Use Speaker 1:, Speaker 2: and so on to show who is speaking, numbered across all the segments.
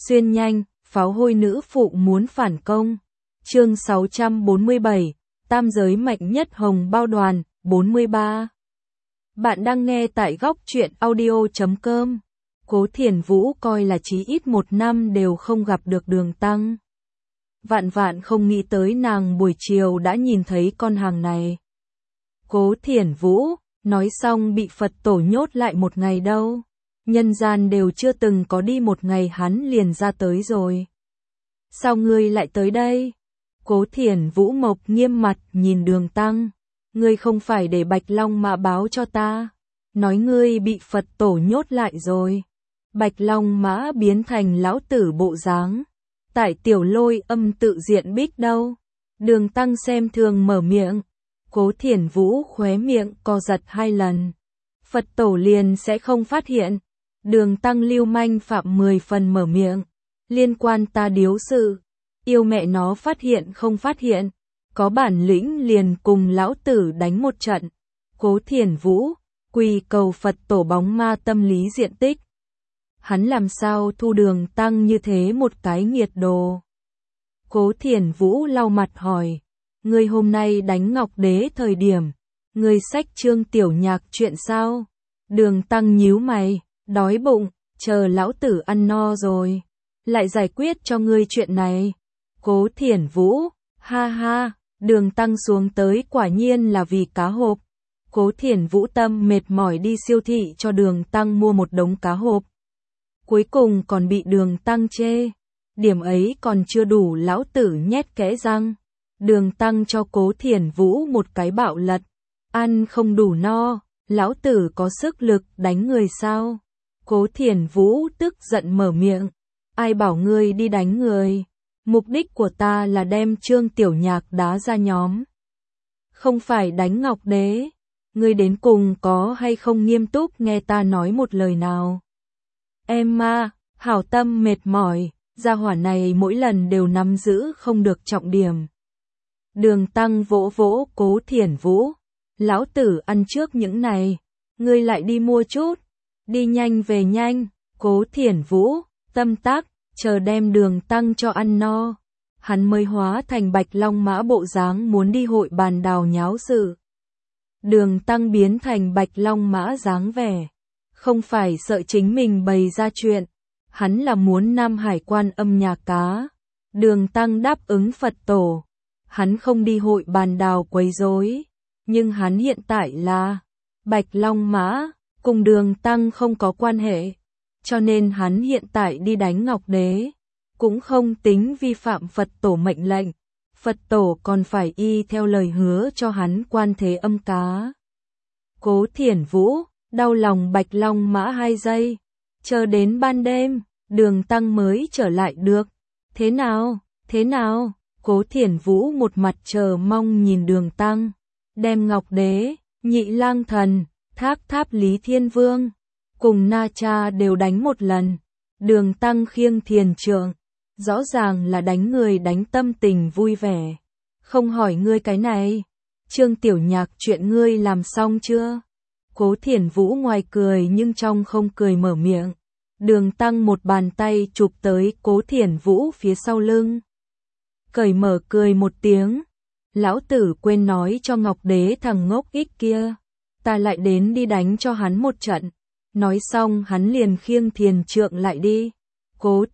Speaker 1: Xuyên nhanh, pháo hôi nữ phụ muốn phản công. Chương 647, tam giới mạnh nhất hồng bao đoàn, 43. Bạn đang nghe tại góc truyện audio.com. Cố Thiển Vũ coi là chí ít 1 năm đều không gặp được Đường Tăng. Vạn vạn không nghĩ tới nàng buổi chiều đã nhìn thấy con hàng này. Cố Thiển Vũ, nói xong bị Phật tổ nhốt lại 1 ngày đâu. Nhân gian đều chưa từng có đi 1 ngày hắn liền ra tới rồi. Sao ngươi lại tới đây? Cố Thiển Vũ mộc nghiêm mặt nhìn Đường Tăng. Ngươi không phải để Bạch Long Mã báo cho ta. Nói ngươi bị Phật tổ nhốt lại rồi. Bạch Long Mã biến thành lão tử bộ dáng. Tại Tiểu Lôi Âm tự diện bích đâu. Đường Tăng xem thường mở miệng. Cố Thiển Vũ khóe miệng co giật 2 lần. Phật tổ liền sẽ không phát hiện. Đường Tăng lưu manh phạm 10 phần mở miệng. Liên quan ta điếu sự. Yêu mẹ nó phát hiện không phát hiện. Có bản lĩnh liền cùng lão tử đánh một trận. Cố Thiển Vũ, quỳ cầu Phật tổ bóng ma tâm lý diện tích. Hắn làm sao thu Đường Tăng như thế một cái nghiệt đồ. Cố Thiển Vũ lau mặt hỏi. Ngươi hôm nay đánh Ngọc Đế thời điểm. Ngươi xách Trương Tiểu Nhạc chuyện sao? Đường Tăng nhíu mày, đói bụng, chờ lão tử ăn no rồi. Lại giải quyết cho ngươi chuyện này. Cố Thiển Vũ, ha ha, Đường Tăng xuống tới quả nhiên là vì cá hộp. Cố Thiển Vũ tâm mệt mỏi đi siêu thị cho Đường Tăng mua một đống cá hộp. Cuối cùng còn bị Đường Tăng chê. Điểm ấy còn chưa đủ lão tử nhét kẽ răng. Đường Tăng cho Cố Thiển Vũ một cái bạo lật. Ăn không đủ no, lão tử có sức lực đánh người sao? Cố Thiển Vũ tức giận mở miệng. Ai bảo ngươi đi đánh người? Mục đích của ta là đem Trương Tiểu Nhạc đá ra nhóm. Không phải đánh Ngọc Đế. Ngươi đến cùng có hay không nghiêm túc nghe ta nói một lời nào? Em ma, hảo tâm mệt mỏi, gia hỏa này mỗi lần đều nắm giữ không được trọng điểm. Đường Tăng vỗ vỗ Cố Thiển Vũ. Lão tử ăn trước những này. Ngươi lại đi mua chút. Đi nhanh về nhanh. Cố Thiển Vũ, tâm tác, chờ đem Đường Tăng cho ăn no. Hắn mới hóa thành Bạch Long Mã bộ dáng muốn đi hội bàn đào nháo sự. Đường Tăng biến thành Bạch Long Mã dáng vẻ. Không phải sợ chính mình bày ra chuyện. Hắn là muốn Nam Hải Quan Âm nhà cá. Đường Tăng đáp ứng Phật tổ. Hắn không đi hội bàn đào quấy rối. Nhưng hắn hiện tại là Bạch Long Mã, cùng Đường Tăng không có quan hệ. Cho nên hắn hiện tại đi đánh Ngọc Đế. Cũng không tính vi phạm Phật tổ mệnh lệnh. Phật tổ còn phải y theo lời hứa cho hắn quan thế âm cá. Cố Thiển Vũ, đau lòng Bạch Long Mã 2 giây. Chờ đến ban đêm, Đường Tăng mới trở lại được. Thế nào, thế nào? Cố Thiển Vũ một mặt chờ mong nhìn Đường Tăng. Đem Ngọc Đế, Nhị Lang Thần, Thác Tháp Lý Thiên Vương, cùng Na Cha đều đánh một lần. Đường Tăng khiêng thiền trượng. Rõ ràng là đánh người đánh tâm tình vui vẻ. Không hỏi ngươi cái này. Trương Tiểu Nhạc chuyện ngươi làm xong chưa? Cố Thiển Vũ ngoài cười nhưng trong không cười mở miệng. Đường Tăng một bàn tay chụp tới Cố Thiển Vũ phía sau lưng. Cởi mở cười một tiếng. Lão tử quên nói cho Ngọc Đế thằng ngốc ích kia. Ta lại đến đi đánh cho hắn một trận. Nói xong hắn liền khiêng thiền trượng lại đi. Cố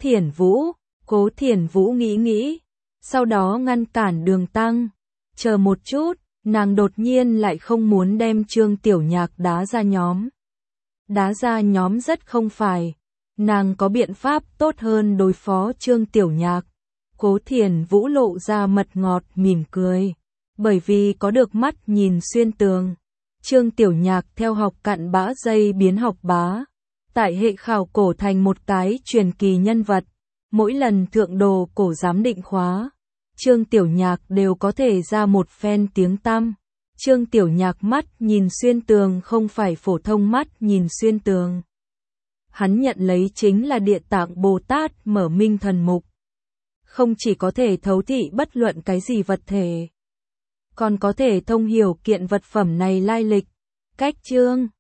Speaker 1: Thiển Vũ nghĩ. Sau đó ngăn cản Đường Tăng. Chờ một chút, nàng đột nhiên lại không muốn đem Trương Tiểu Nhạc đá ra nhóm. Đá ra nhóm rất không phải. Nàng có biện pháp tốt hơn đối phó Trương Tiểu Nhạc. Cố Thiển Vũ lộ ra mật ngọt mỉm cười. Bởi vì có được mắt nhìn xuyên tường. Trương Tiểu Nhạc theo học cặn bã dây biến học bá. Tại hệ khảo cổ thành một cái truyền kỳ nhân vật. Mỗi lần thượng đồ cổ giám định khóa. Trương Tiểu Nhạc đều có thể ra một phen tiếng tăm. Trương Tiểu Nhạc mắt nhìn xuyên tường không phải phổ thông mắt nhìn xuyên tường. Hắn nhận lấy chính là Địa Tạng Bồ Tát mở minh thần mục. Không chỉ có thể thấu thị bất luận cái gì vật thể. Còn có thể thông hiểu kiện vật phẩm này lai lịch, cách chương,